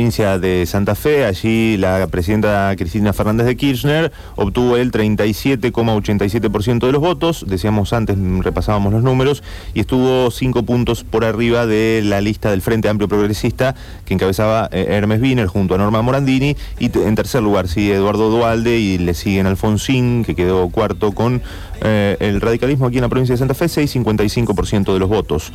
provincia de Santa Fe. Allí la presidenta Cristina Fernández de Kirchner obtuvo el 37,87% de los votos. Decíamos antes, repasábamos los números, y estuvo 5 puntos por arriba de la lista del Frente Amplio Progresista, que encabezaba Hermes Wiener junto a Norma Morandini, y en tercer lugar sigue Eduardo Duhalde, y le siguen Alfonsín, que quedó cuarto con el radicalismo aquí en la provincia de Santa Fe, 6,55% de los votos.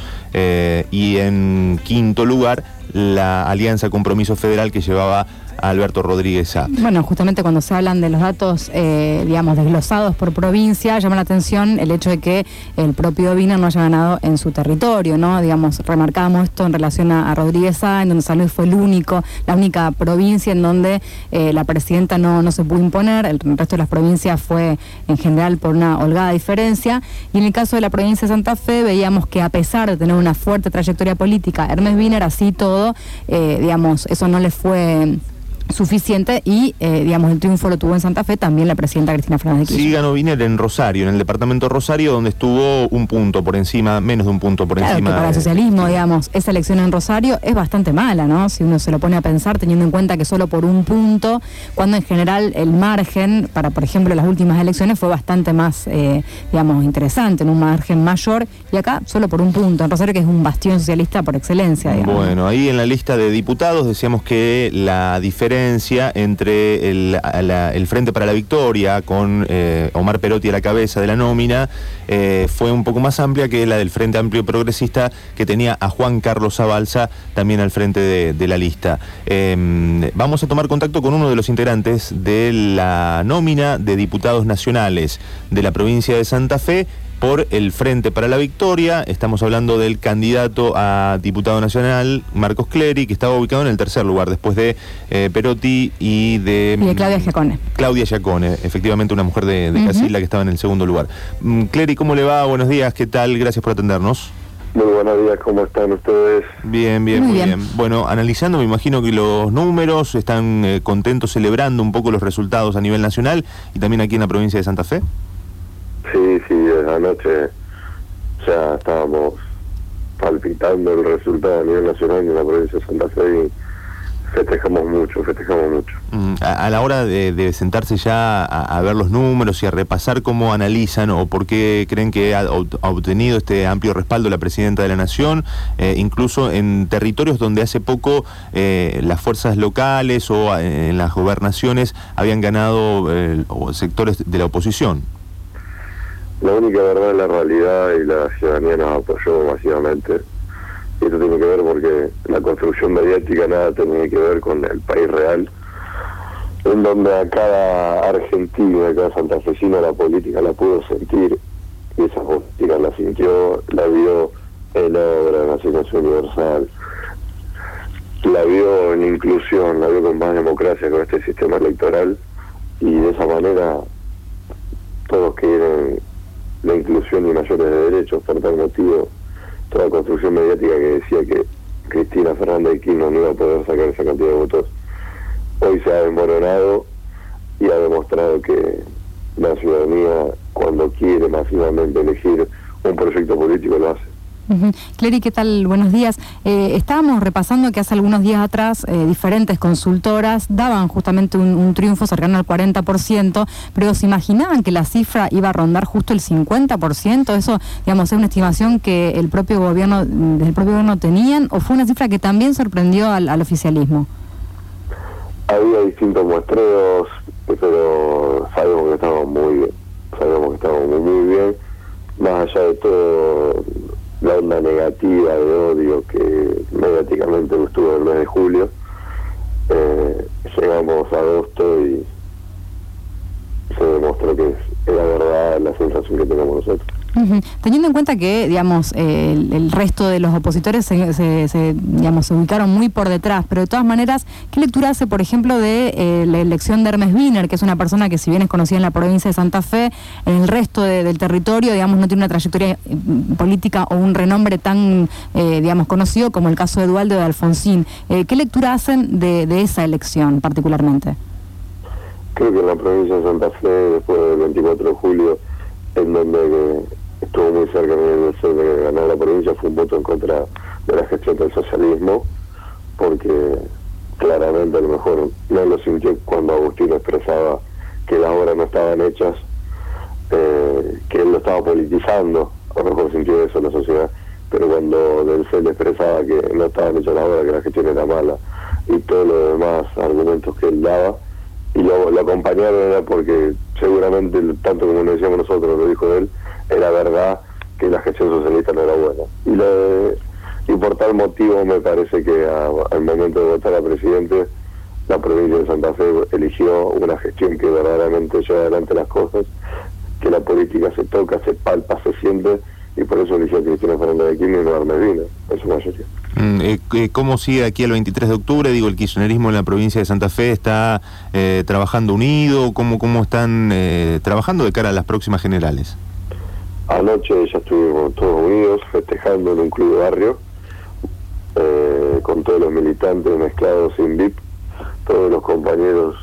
Y en quinto lugar, la Alianza Compromiso Federal, que llevaba a Alberto Rodríguez Sá. Bueno, justamente cuando se hablan de los datos, digamos, desglosados por provincia, llama la atención el hecho de que el propio Wiener no haya ganado en su territorio, ¿no? Digamos, remarcábamos esto en relación a Rodríguez Sá, en donde San Luis fue la única provincia en donde la presidenta no se pudo imponer. El resto de las provincias fue en general por una holgada diferencia, y en el caso de la provincia de Santa Fe veíamos que, a pesar de tener una fuerte trayectoria política, Hermes Wiener, así todo, digamos, eso no le fue suficiente, y digamos, el triunfo lo tuvo en Santa Fe también la presidenta Cristina Fernández de Kirchner. Sí, ganó Wiener en Rosario, en el departamento de Rosario, donde estuvo un punto por encima, menos de un punto por encima. Que para el socialismo, digamos, esa elección en Rosario es bastante mala, ¿no? Si uno se lo pone a pensar, teniendo en cuenta que solo por un punto, cuando en general el margen para, por ejemplo, las últimas elecciones fue bastante más, digamos, interesante, en un margen mayor, y acá solo por un punto, en Rosario, que es un bastión socialista por excelencia, digamos. Bueno, ahí en la lista de diputados decíamos que la diferencia entre el Frente para la Victoria, con Omar Perotti a la cabeza de la nómina, fue un poco más amplia que la del Frente Amplio Progresista, que tenía a Juan Carlos Zabalza también al frente de la lista. Vamos a tomar contacto con uno de los integrantes de la nómina de diputados nacionales de la provincia de Santa Fe por el Frente para la Victoria. Estamos hablando del candidato a diputado nacional, Marcos Clery, que estaba ubicado en el tercer lugar, después de Perotti y de Claudia Giacone. Claudia Giacone, efectivamente una mujer de Casilda, que estaba en el segundo lugar. Clery, ¿cómo le va? Buenos días, ¿qué tal? Gracias por atendernos. Muy buenos días, ¿cómo están ustedes? Bien, muy bien. Bueno, analizando, me imagino que los números, están contentos, celebrando un poco los resultados a nivel nacional y también aquí en la provincia de Santa Fe. Sí, desde anoche ya estábamos palpitando el resultado a nivel nacional en la provincia de Santa Fe, y festejamos mucho. A la hora de sentarse ya a ver los números y a repasar cómo analizan o por qué creen que ha obtenido este amplio respaldo la presidenta de la Nación, incluso en territorios donde hace poco las fuerzas locales o en las gobernaciones habían ganado sectores de la oposición. La única verdad es la realidad, y la ciudadanía nos apoyó masivamente. Y esto tiene que ver porque la construcción mediática nada tiene que ver con el país real, en donde a cada argentino, a cada santafesino, la política la pudo sentir, y esa política la sintió, la vio en obra, en la asignación universal, la vio en inclusión, la vio con más democracia con este sistema electoral, y de esa manera todos quieren la inclusión y mayores de derechos. Por tal motivo, toda construcción mediática que decía que Cristina Fernández de Kirchner no iba a poder sacar esa cantidad de votos, hoy se ha desmoronado y ha demostrado que la ciudadanía, cuando quiere masivamente elegir un proyecto político, lo hace. Clery, ¿qué tal? Buenos días. Estábamos repasando que hace algunos días atrás diferentes consultoras daban justamente un triunfo cercano al 40%, pero ¿se imaginaban que la cifra iba a rondar justo el 50%? Eso, digamos, es una estimación que del propio gobierno tenían, ¿o fue una cifra que también sorprendió al oficialismo? Había distintos muestreos, pero sabemos que estábamos muy bien, más allá de todo la onda negativa de odio que mediáticamente estuvo en el mes de julio. Llegamos a agosto y se demostró que era verdad la sensación que tenemos nosotros. Teniendo en cuenta que, digamos, el resto de los opositores se ubicaron muy por detrás, pero de todas maneras, ¿qué lectura hace, por ejemplo, de la elección de Hermes Wiener, que es una persona que, si bien es conocida en la provincia de Santa Fe, en el resto del territorio, digamos, no tiene una trayectoria política o un renombre tan, conocido como el caso de Duhalde o de Alfonsín? ¿Qué lectura hacen de esa elección particularmente? Creo que en la provincia de Santa Fe, después del 24 de julio, en donde estuvo muy cerca de ganar la provincia, fue un voto en contra de la gestión del socialismo, porque claramente a lo mejor no lo sintió cuando Agustín expresaba que las obras no estaban hechas, que él lo estaba politizando, a lo mejor sintió eso en la sociedad, pero cuando Del Cel expresaba que no estaban hechas las obras, que la gestión era mala, y todos los demás argumentos que él daba, y lo acompañaron era porque seguramente, tanto como lo decíamos nosotros, lo dijo él, era verdad que la gestión socialista no era buena. Y por tal motivo me parece que al momento de votar a presidente, la provincia de Santa Fe eligió una gestión que verdaderamente lleva adelante las cosas, que la política se toca, se palpa, se siente, y por eso eligió a Cristina Fernández de Kirchner y no a Armendina, en su mayoría. ¿Cómo sigue aquí el 23 de octubre? Digo, el kirchnerismo en la provincia de Santa Fe está trabajando unido. ¿Cómo están trabajando de cara a las próximas generales? Anoche ya estuvimos todos unidos, festejando en un club de barrio, con todos los militantes mezclados sin VIP, todos los compañeros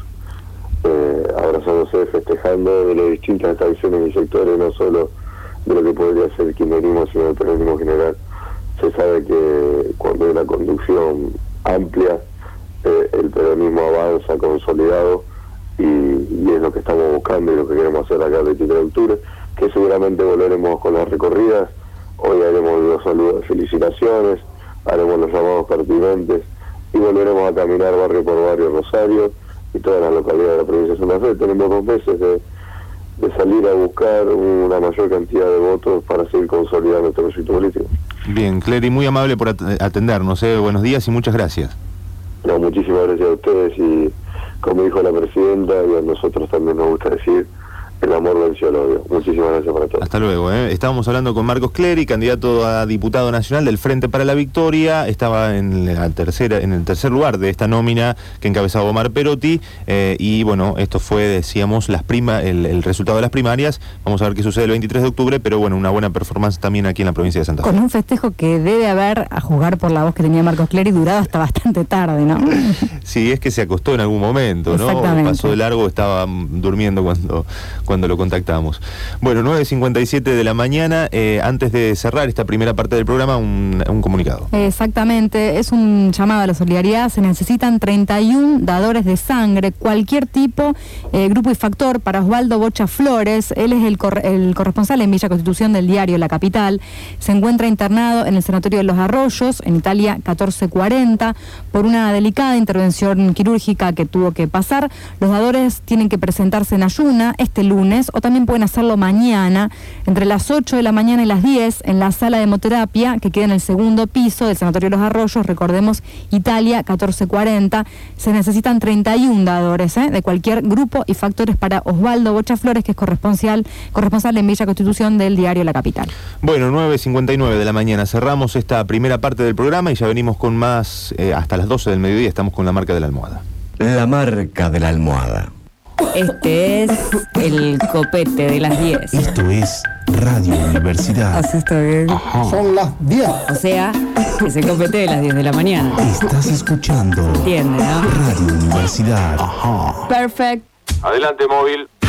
abrazándose, festejando de las distintas tradiciones y sectores, no solo de lo que podría ser el kirchnerismo, sino el peronismo general. Se sabe que cuando hay una conducción amplia, el peronismo avanza consolidado, y es lo que estamos buscando y lo que queremos hacer acá el 23 de octubre, que seguramente volveremos con las recorridas. Hoy haremos los saludos de felicitaciones, haremos los llamados pertinentes y volveremos a caminar barrio por barrio Rosario y todas las localidades de la provincia de Santa Fe. Tenemos 2 meses de salir a buscar una mayor cantidad de votos para seguir consolidando este proyecto político. Bien, Clery, muy amable por atendernos. Buenos días y muchas gracias. No, muchísimas gracias a ustedes, y como dijo la presidenta, y a nosotros también nos gusta decir, el amor venció al odio. Muchísimas gracias para todos. Hasta luego. Estábamos hablando con Marcos Clery, candidato a diputado nacional del Frente para la Victoria. Estaba en el tercer lugar de esta nómina que encabezaba Omar Perotti. Y bueno, esto fue, decíamos, el resultado de las primarias. Vamos a ver qué sucede el 23 de octubre, pero bueno, una buena performance también aquí en la provincia de Santa Fe. Con un festejo que debe haber, a jugar por la voz que tenía Marcos Clery, durado hasta bastante tarde, ¿no? Sí, es que se acostó en algún momento, ¿no? Pasó de largo, estaba durmiendo cuando lo contactamos. Bueno, 9:57 de la mañana. Antes de cerrar esta primera parte del programa, un comunicado. Exactamente, es un llamado a la solidaridad. Se necesitan 31 dadores de sangre, cualquier tipo, grupo y factor, para Osvaldo Bocha Flores. Él es el corresponsal en Villa Constitución del diario La Capital. Se encuentra internado en el Sanatorio de los Arroyos, en Italia 1440, por una delicada intervención quirúrgica que tuvo que pasar. Los dadores tienen que presentarse en ayuna este lunes, o también pueden hacerlo mañana, entre las 8 de la mañana y las 10, en la sala de hemoterapia, que queda en el segundo piso del Sanatorio de los Arroyos, recordemos, Italia 1440. Se necesitan 31 dadores, de cualquier grupo y factores para Osvaldo Bocha Flores, que es corresponsal en Villa Constitución del diario La Capital. Bueno, 9:59 de la mañana. Cerramos esta primera parte del programa y ya venimos con más hasta las 12 del mediodía. Estamos con la marca de la almohada. La marca de la almohada. Este es el copete de las 10. Esto es Radio Universidad. Así está bien. Ajá. Son las 10. O sea, es el copete de las 10 de la mañana. Estás escuchando. ¿Entiendes, no? Radio Universidad. Ajá. Perfecto. Adelante, móvil.